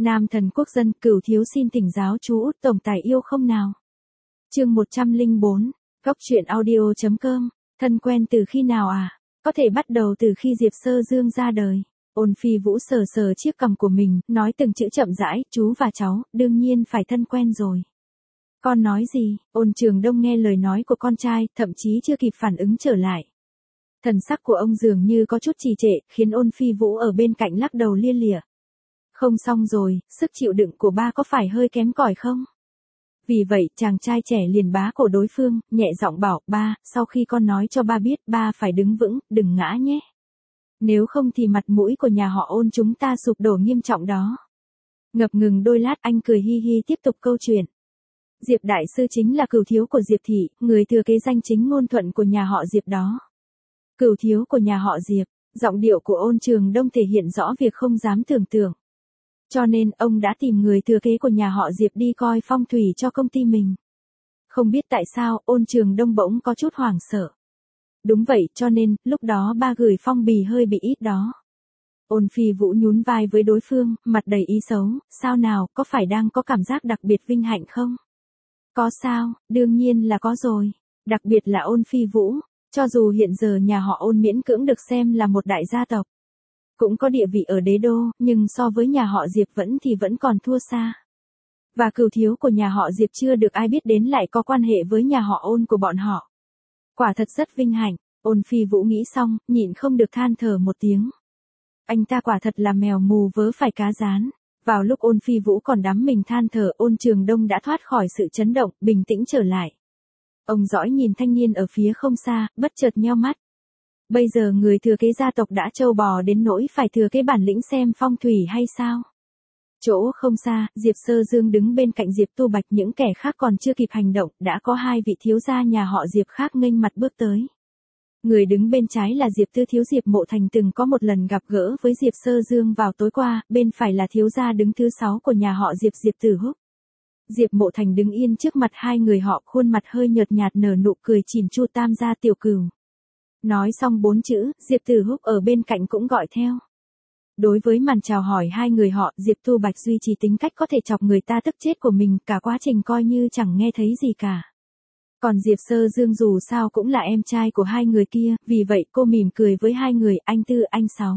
Nam thần quốc dân, Cửu thiếu xin thỉnh giáo chú Út tổng tài yêu không nào. Chương 104, Góc truyện audio.com. Thân quen từ khi nào à? Có thể bắt đầu từ khi Diệp Sơ Dương ra đời. Ôn Phi Vũ sờ sờ chiếc cằm của mình, nói từng chữ chậm rãi, chú và cháu, đương nhiên phải thân quen rồi. Con nói gì? Ôn Trường Đông nghe lời nói của con trai, thậm chí chưa kịp phản ứng trở lại. Thần sắc của ông dường như có chút trì trệ, khiến Ôn Phi Vũ ở bên cạnh lắc đầu lia lịa. Không xong rồi, sức chịu đựng của ba có phải hơi kém cỏi không? Vì vậy, chàng trai trẻ liền bá cổ đối phương, nhẹ giọng bảo, ba, sau khi con nói cho ba biết, ba phải đứng vững, đừng ngã nhé. Nếu không thì mặt mũi của nhà họ Ôn chúng ta sụp đổ nghiêm trọng đó. Ngập ngừng đôi lát anh cười hi hi tiếp tục câu chuyện. Diệp đại sư chính là cửu thiếu của Diệp thị, người thừa kế danh chính ngôn thuận của nhà họ Diệp đó. Cửu thiếu của nhà họ Diệp, giọng điệu của Ôn Trường Đông thể hiện rõ việc không dám tưởng tượng. Cho nên, ông đã tìm người thừa kế của nhà họ Diệp đi coi phong thủy cho công ty mình. Không biết tại sao, Ôn Trường Đông bỗng có chút hoảng sợ. Đúng vậy, cho nên, lúc đó ba gửi phong bì hơi bị ít đó. Ôn Phi Vũ nhún vai với đối phương, mặt đầy ý xấu, sao nào, có phải đang có cảm giác đặc biệt vinh hạnh không? Có sao, đương nhiên là có rồi. Đặc biệt là Ôn Phi Vũ, cho dù hiện giờ nhà họ Ôn miễn cưỡng được xem là một đại gia tộc. Cũng có địa vị ở đế đô, nhưng so với nhà họ Diệp vẫn còn thua xa. Và cửu thiếu của nhà họ Diệp chưa được ai biết đến lại có quan hệ với nhà họ Ôn của bọn họ. Quả thật rất vinh hạnh, Ôn Phi Vũ nghĩ xong, nhịn không được than thở một tiếng. Anh ta quả thật là mèo mù vớ phải cá rán. Vào lúc Ôn Phi Vũ còn đắm mình than thở, Ôn Trường Đông đã thoát khỏi sự chấn động, bình tĩnh trở lại. Ông dõi nhìn thanh niên ở phía không xa, bất chợt nheo mắt. Bây giờ người thừa kế gia tộc đã trâu bò đến nỗi phải thừa kế bản lĩnh xem phong thủy hay sao? Chỗ không xa, Diệp Sơ Dương đứng bên cạnh Diệp Tu Bạch, những kẻ khác còn chưa kịp hành động, đã có hai vị thiếu gia nhà họ Diệp khác nghênh mặt bước tới. Người đứng bên trái là Diệp Tư thiếu Diệp Mộ Thành từng có một lần gặp gỡ với Diệp Sơ Dương vào tối qua, bên phải là thiếu gia đứng thứ 6 của nhà họ Diệp Diệp Tử Húc. Diệp Mộ Thành đứng yên trước mặt hai người họ, khuôn mặt hơi nhợt nhạt nở nụ cười chỉn chu tam gia tiểu cửu. Nói xong 4 chữ, Diệp Tử Húc ở bên cạnh cũng gọi theo. Đối với màn chào hỏi hai người họ, Diệp Tu Bạch duy trì tính cách có thể chọc người ta tức chết của mình, cả quá trình coi như chẳng nghe thấy gì cả. Còn Diệp Sơ Dương dù sao cũng là em trai của hai người kia, vì vậy cô mỉm cười với hai người, anh Tư, anh Sáu.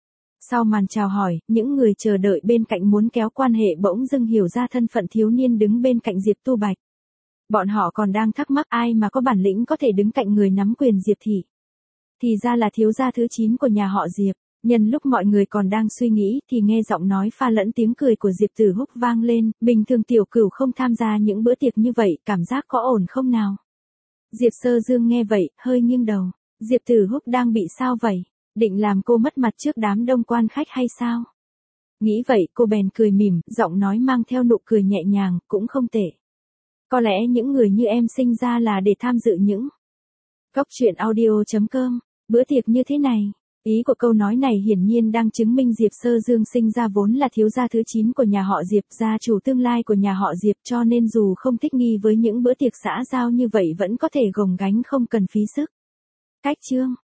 Sau màn chào hỏi, những người chờ đợi bên cạnh muốn kéo quan hệ bỗng dưng hiểu ra thân phận thiếu niên đứng bên cạnh Diệp Tu Bạch. Bọn họ còn đang thắc mắc ai mà có bản lĩnh có thể đứng cạnh người nắm quyền Diệp thị. Thì ra là thiếu gia thứ 9 của nhà họ Diệp. Nhân lúc mọi người còn đang suy nghĩ thì nghe giọng nói pha lẫn tiếng cười của Diệp Tử Húc vang lên, bình thường tiểu cửu không tham gia những bữa tiệc như vậy, cảm giác có ổn không nào? Diệp Sơ Dương nghe vậy, hơi nghiêng đầu. Diệp Tử Húc đang bị sao vậy? Định làm cô mất mặt trước đám đông quan khách hay sao? Nghĩ vậy cô bèn cười mỉm, giọng nói mang theo nụ cười nhẹ nhàng, cũng không tệ. Có lẽ những người như em sinh ra là để tham dự những Góc truyện audio.com, bữa tiệc như thế này. Ý của câu nói này hiển nhiên đang chứng minh Diệp Sơ Dương sinh ra vốn là thiếu gia thứ 9 của nhà họ Diệp, gia chủ tương lai của nhà họ Diệp, cho nên dù không thích nghi với những bữa tiệc xã giao như vậy vẫn có thể gồng gánh không cần phí sức. Cách chương